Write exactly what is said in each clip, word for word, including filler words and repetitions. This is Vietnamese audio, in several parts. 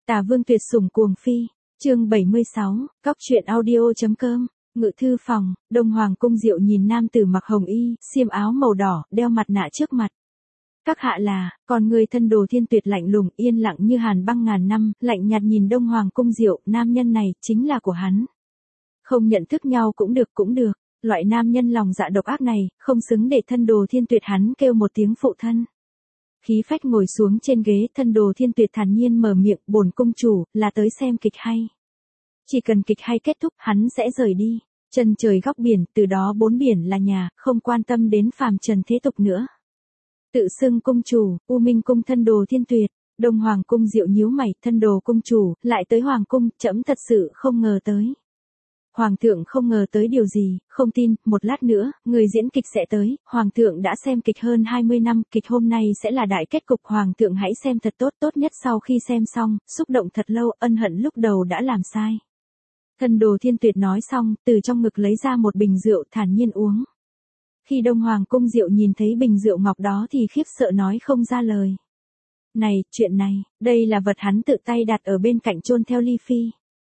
Tà Vương tuyệt sủng cuồng phi, chương bảy mươi sáu, cóc truyện audio.com, ngự thư phòng, Đông Hoàng cung Diệu nhìn nam tử mặc hồng y, xiêm áo màu đỏ, đeo mặt nạ trước mặt. Các hạ là, còn người thân Đồ Thiên Tuyệt lạnh lùng, yên lặng như hàn băng ngàn năm, lạnh nhạt nhìn Đông Hoàng cung Diệu, nam nhân này, chính là của hắn. Không nhận thức nhau cũng được cũng được, loại nam nhân lòng dạ độc ác này, không xứng để thân Đồ Thiên Tuyệt hắn kêu một tiếng phụ thân. Khí phách ngồi xuống trên ghế, thân Đồ Thiên Tuyệt thản nhiên mở miệng, bổn cung chủ, là tới xem kịch hay. Chỉ cần kịch hay kết thúc, hắn sẽ rời đi. Chân trời góc biển, từ đó bốn biển là nhà, không quan tâm đến phàm trần thế tục nữa. Tự xưng cung chủ, U Minh cung thân Đồ Thiên Tuyệt, Đông Hoàng cung Diệu nhíu mày, thân Đồ cung chủ, lại tới Hoàng cung, trẫm thật sự không ngờ tới. Hoàng thượng không ngờ tới điều gì, không tin, một lát nữa, người diễn kịch sẽ tới, Hoàng thượng đã xem kịch hơn hai mươi năm, kịch hôm nay sẽ là đại kết cục, Hoàng thượng hãy xem thật tốt, tốt nhất sau khi xem xong, xúc động thật lâu, ân hận lúc đầu đã làm sai. Thân Đồ Thiên Tuyệt nói xong, từ trong ngực lấy ra một bình rượu, thản nhiên uống. Khi Đông Hoàng cung Diệu nhìn thấy bình rượu ngọc đó thì khiếp sợ nói không ra lời. Này, chuyện này, đây là vật hắn tự tay đặt ở bên cạnh chôn theo Ly Phi.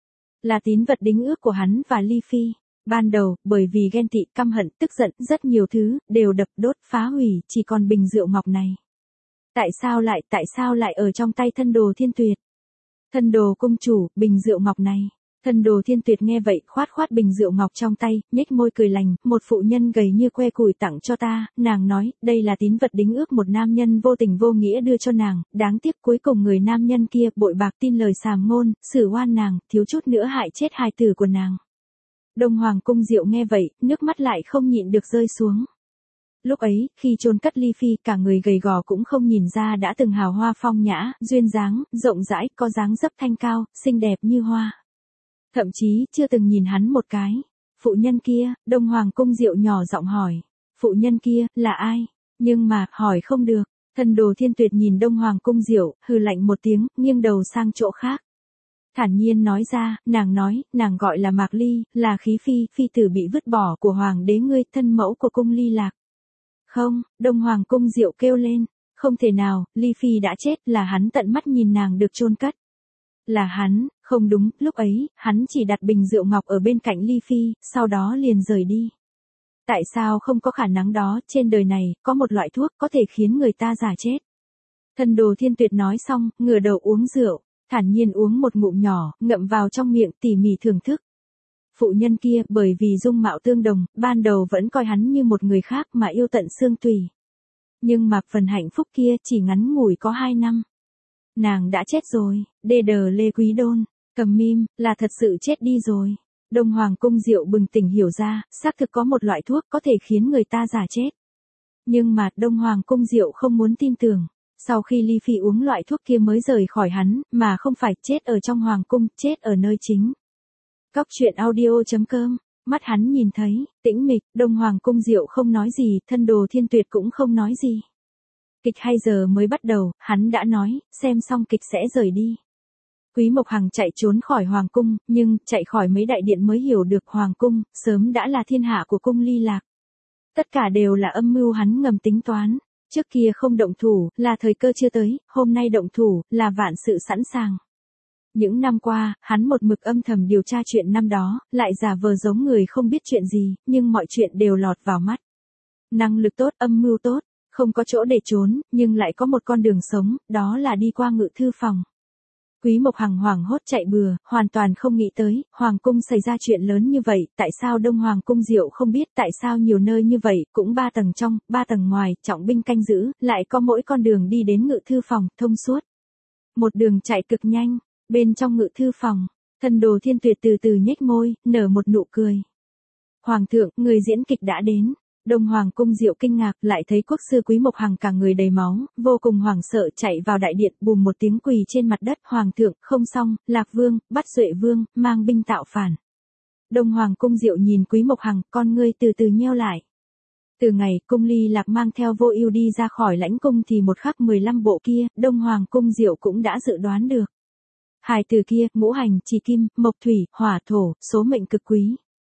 Là tín vật đính ước của hắn và Ly Phi. Ban đầu, bởi vì ghen tị, căm hận, tức giận, rất nhiều thứ, đều đập đốt, phá hủy, chỉ còn bình rượu ngọc này. Tại sao lại, tại sao lại ở trong tay thân Đồ Thiên Tuyệt? Thân Đồ cung chủ, bình rượu ngọc này. Thân Đồ Thiên Tuyệt nghe vậy, khoát khoát bình rượu ngọc trong tay, nhếch môi cười lành, một phụ nhân gầy như que củi tặng cho ta, nàng nói, đây là tín vật đính ước một nam nhân vô tình vô nghĩa đưa cho nàng, đáng tiếc cuối cùng người nam nhân kia bội bạc tin lời sàm ngôn, xử oan nàng, thiếu chút nữa hại chết hài tử của nàng. Đông Hoàng cung Diệu nghe vậy, nước mắt lại không nhịn được rơi xuống. Lúc ấy, khi chôn cất Ly Phi, cả người gầy gò cũng không nhìn ra đã từng hào hoa phong nhã, duyên dáng, rộng rãi, có dáng dấp thanh cao, xinh đẹp như hoa. Thậm chí, chưa từng nhìn hắn một cái. Phụ nhân kia, Đông Hoàng cung Diệu nhỏ giọng hỏi. Phụ nhân kia, là ai? Nhưng mà, hỏi không được. Thân Đồ Thiên Tuyệt nhìn Đông Hoàng cung Diệu, hừ lạnh một tiếng, nghiêng đầu sang chỗ khác. Thản nhiên nói ra, nàng nói, nàng gọi là Mạc Ly, là khí phi, phi tử bị vứt bỏ của Hoàng đế ngươi, thân mẫu của cung Ly Lạc. Không, Đông Hoàng cung Diệu kêu lên. Không thể nào, Ly Phi đã chết, là hắn tận mắt nhìn nàng được chôn cất. Là hắn, không đúng, lúc ấy, hắn chỉ đặt bình rượu ngọc ở bên cạnh Ly Phi, sau đó liền rời đi. Tại sao không có khả năng đó, trên đời này, có một loại thuốc có thể khiến người ta giả chết. Thân Đồ Thiên Tuyệt nói xong, ngửa đầu uống rượu, thản nhiên uống một ngụm nhỏ, ngậm vào trong miệng tỉ mỉ thưởng thức. Phụ nhân kia, bởi vì dung mạo tương đồng, ban đầu vẫn coi hắn như một người khác mà yêu tận xương tủy. Nhưng mà phần hạnh phúc kia chỉ ngắn ngủi có hai năm. Nàng đã chết rồi, đê đờ Lê Quý Đôn, cầm mim, là thật sự chết đi rồi. Đông Hoàng cung Diệu bừng tỉnh hiểu ra, xác thực có một loại thuốc có thể khiến người ta giả chết. Nhưng mà, Đông Hoàng cung Diệu không muốn tin tưởng. Sau khi Ly Phi uống loại thuốc kia mới rời khỏi hắn, mà không phải chết ở trong Hoàng cung, chết ở nơi chính. Cóc truyện audio.com, mắt hắn nhìn thấy, tĩnh mịch, Đông Hoàng cung Diệu không nói gì, thân Đồ Thiên Tuyệt cũng không nói gì. Kịch hay giờ mới bắt đầu, hắn đã nói, xem xong kịch sẽ rời đi. Quý Mộc Hằng chạy trốn khỏi Hoàng cung, nhưng, chạy khỏi mấy đại điện mới hiểu được Hoàng cung, sớm đã là thiên hạ của cung Ly Lạc. Tất cả đều là âm mưu hắn ngầm tính toán. Trước kia không động thủ, là thời cơ chưa tới, hôm nay động thủ, là vạn sự sẵn sàng. Những năm qua, hắn một mực âm thầm điều tra chuyện năm đó, lại giả vờ giống người không biết chuyện gì, nhưng mọi chuyện đều lọt vào mắt. Năng lực tốt, âm mưu tốt. Không có chỗ để trốn, nhưng lại có một con đường sống, đó là đi qua ngự thư phòng. Quý Mộc Hằng hoảng hốt chạy bừa, hoàn toàn không nghĩ tới, Hoàng cung xảy ra chuyện lớn như vậy, tại sao Đông Hoàng cung Diệu không biết, tại sao nhiều nơi như vậy, cũng ba tầng trong, ba tầng ngoài, trọng binh canh giữ, lại có mỗi con đường đi đến ngự thư phòng, thông suốt. Một đường chạy cực nhanh, bên trong ngự thư phòng, thân Đồ Thiên Tuyệt từ từ nhếch môi, nở một nụ cười. Hoàng thượng, người diễn kịch đã đến. Đông Hoàng cung Diệu kinh ngạc, lại thấy quốc sư Quý Mộc Hằng cả người đầy máu, vô cùng hoảng sợ chạy vào đại điện, bùm một tiếng quỳ trên mặt đất, Hoàng thượng, không xong, Lạc Vương, bắt Duệ Vương, mang binh tạo phản. Đông Hoàng cung Diệu nhìn Quý Mộc Hằng, con ngươi từ từ nheo lại. Từ ngày, cung Ly Lạc mang theo Vô Ưu đi ra khỏi lãnh cung thì một khắc mười lăm bộ kia, Đông Hoàng cung Diệu cũng đã dự đoán được. Hài từ kia, ngũ hành, chỉ kim, mộc thủy, hỏa thổ, số mệnh cực quý.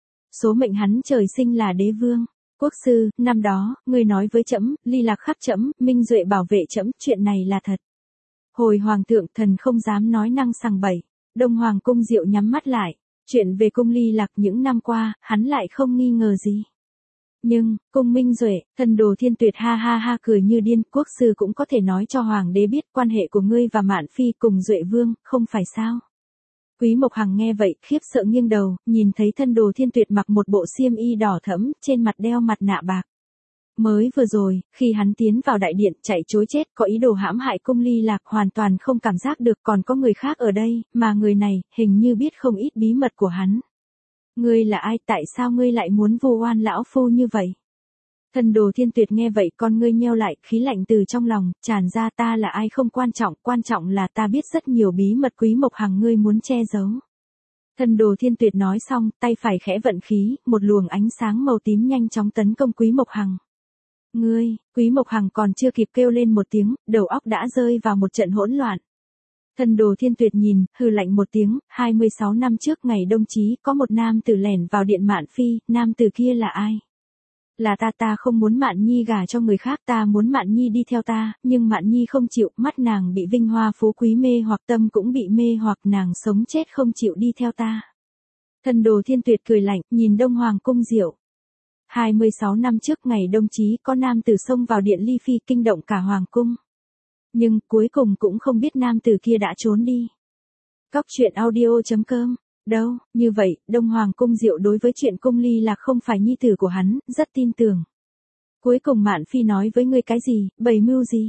Số mệnh hắn trời sinh là đế vương. Quốc sư, năm đó, người nói với trẫm, Ly Lạc khắc trẫm, Minh Duệ bảo vệ trẫm, chuyện này là thật. Hồi hoàng thượng thần không dám nói năng sằng bậy. Đông Hoàng Cung Diệu nhắm mắt lại. Chuyện về cung Ly Lạc những năm qua, hắn lại không nghi ngờ gì. Nhưng, cung Minh Duệ, thần Đồ Thiên Tuyệt ha ha ha cười như điên, quốc sư cũng có thể nói cho hoàng đế biết quan hệ của ngươi và Mạn Phi cùng Duệ Vương, không phải sao? Quý Mộc Hằng nghe vậy, khiếp sợ nghiêng đầu, nhìn thấy thân Đồ Thiên Tuyệt mặc một bộ xiêm y đỏ thẫm, trên mặt đeo mặt nạ bạc. Mới vừa rồi, khi hắn tiến vào đại điện, chạy trối chết, có ý đồ hãm hại cung Ly Lạc, hoàn toàn không cảm giác được còn có người khác ở đây, mà người này, hình như biết không ít bí mật của hắn. Ngươi là ai, tại sao ngươi lại muốn vu oan lão phu như vậy? Thần Đồ Thiên Tuyệt nghe vậy, con ngươi nheo lại, khí lạnh từ trong lòng tràn ra, ta là ai không quan trọng, quan trọng là ta biết rất nhiều bí mật Quý Mộc Hằng ngươi muốn che giấu. Thần Đồ Thiên Tuyệt nói xong, tay phải khẽ vận khí, một luồng ánh sáng màu tím nhanh chóng tấn công Quý Mộc Hằng. Ngươi, Quý Mộc Hằng còn chưa kịp kêu lên một tiếng, đầu óc đã rơi vào một trận hỗn loạn. Thần Đồ Thiên Tuyệt nhìn, hừ lạnh một tiếng, hai mươi sáu năm trước ngày đông chí, có một nam tử lẻn vào điện Mạn Phi, nam tử kia là ai? Là ta, ta không muốn Mạn Nhi gả cho người khác, ta muốn Mạn Nhi đi theo ta, nhưng Mạn Nhi không chịu, mắt nàng bị vinh hoa phú quý mê hoặc, tâm cũng bị mê hoặc, nàng sống chết không chịu đi theo ta. Thần Đồ Thiên Tuyệt cười lạnh, nhìn Đông Hoàng Cung Diệu. hai mươi sáu năm trước ngày đông chí, có nam tử xông vào điện Ly Phi, kinh động cả Hoàng Cung. Nhưng, cuối cùng cũng không biết nam tử kia đã trốn đi. Cóc truyện audio chấm com. Đâu, như vậy, Đông Hoàng Cung Diệu đối với chuyện cung Ly Lạc không phải nhi tử của hắn, rất tin tưởng. Cuối cùng Mạn Phi nói với ngươi cái gì, bày mưu gì?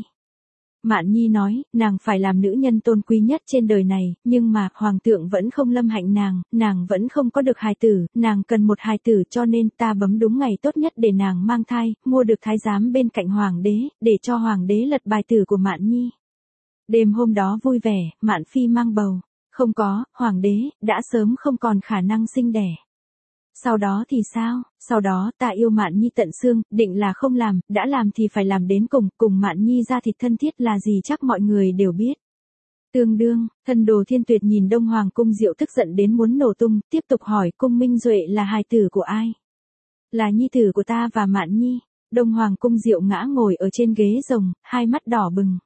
Mạn Nhi nói, nàng phải làm nữ nhân tôn quý nhất trên đời này, nhưng mà, Hoàng thượng vẫn không lâm hạnh nàng, nàng vẫn không có được hài tử, nàng cần một hài tử cho nên ta bấm đúng ngày tốt nhất để nàng mang thai, mua được thái giám bên cạnh Hoàng đế, để cho Hoàng đế lật bài tử của Mạn Nhi. Đêm hôm đó vui vẻ, Mạn Phi mang bầu. Không có, Hoàng đế, đã sớm không còn khả năng sinh đẻ. Sau đó thì sao? Sau đó ta yêu Mạn Nhi tận xương, định là không làm, đã làm thì phải làm đến cùng, cùng Mạn Nhi ra thịt thân thiết là gì chắc mọi người đều biết. Tương đương, Thần Đồ Thiên Tuyệt nhìn Đông Hoàng Cung Diệu tức giận đến muốn nổ tung, tiếp tục hỏi cung Minh Duệ là hài tử của ai? Là nhi tử của ta và Mạn Nhi. Đông Hoàng Cung Diệu ngã ngồi ở trên ghế rồng, hai mắt đỏ bừng.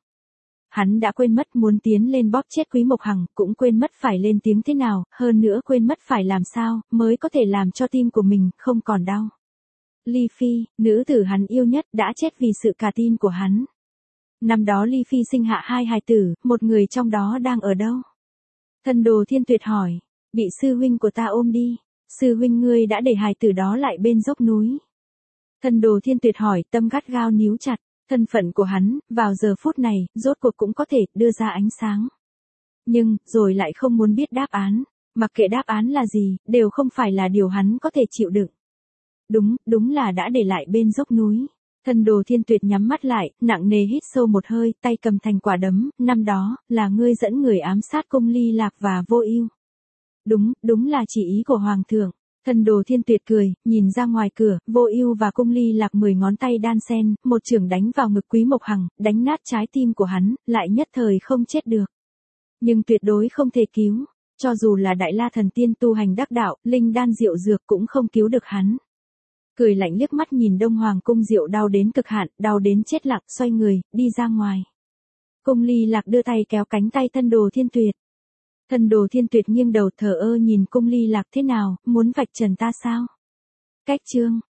Hắn đã quên mất muốn tiến lên bóp chết Quý Mộc Hằng, cũng quên mất phải lên tiếng thế nào, hơn nữa quên mất phải làm sao, mới có thể làm cho tim của mình không còn đau. Ly Phi, nữ tử hắn yêu nhất, đã chết vì sự cả tin của hắn. Năm đó Ly Phi sinh hạ hai hài tử, một người trong đó đang ở đâu? Thần Đồ Thiên Tuyệt hỏi, bị sư huynh của ta ôm đi, sư huynh ngươi đã để hài tử đó lại bên dốc núi. Thần Đồ Thiên Tuyệt hỏi, tâm gắt gao níu chặt. Thân phận của hắn, vào giờ phút này, rốt cuộc cũng có thể đưa ra ánh sáng. Nhưng, rồi lại không muốn biết đáp án. Mặc kệ đáp án là gì, đều không phải là điều hắn có thể chịu đựng. Đúng, đúng là đã để lại bên dốc núi. Thần Đồ Thiên Tuyệt nhắm mắt lại, nặng nề hít sâu một hơi, tay cầm thành quả đấm, năm đó, là ngươi dẫn người ám sát cung Ly Lạc và Vô Ưu. Đúng, đúng là chỉ ý của Hoàng thượng. Thần Đồ Thiên Tuyệt cười, nhìn ra ngoài cửa, Vô Ưu và cung Ly Lạc mười ngón tay đan sen, một chưởng đánh vào ngực Quý Mộc Hằng, đánh nát trái tim của hắn, lại nhất thời không chết được. Nhưng tuyệt đối không thể cứu, cho dù là Đại La Thần Tiên tu hành đắc đạo, linh đan diệu dược cũng không cứu được hắn. Cười lạnh liếc mắt nhìn Đông Hoàng Cung Diệu đau đến cực hạn, đau đến chết lặng, xoay người, đi ra ngoài. Cung Ly Lạc đưa tay kéo cánh tay Thần Đồ Thiên Tuyệt. Thần Đồ Thiên Tuyệt nghiêng đầu thờ ơ nhìn cung Ly Lạc thế nào, muốn vạch trần ta sao? Cách chương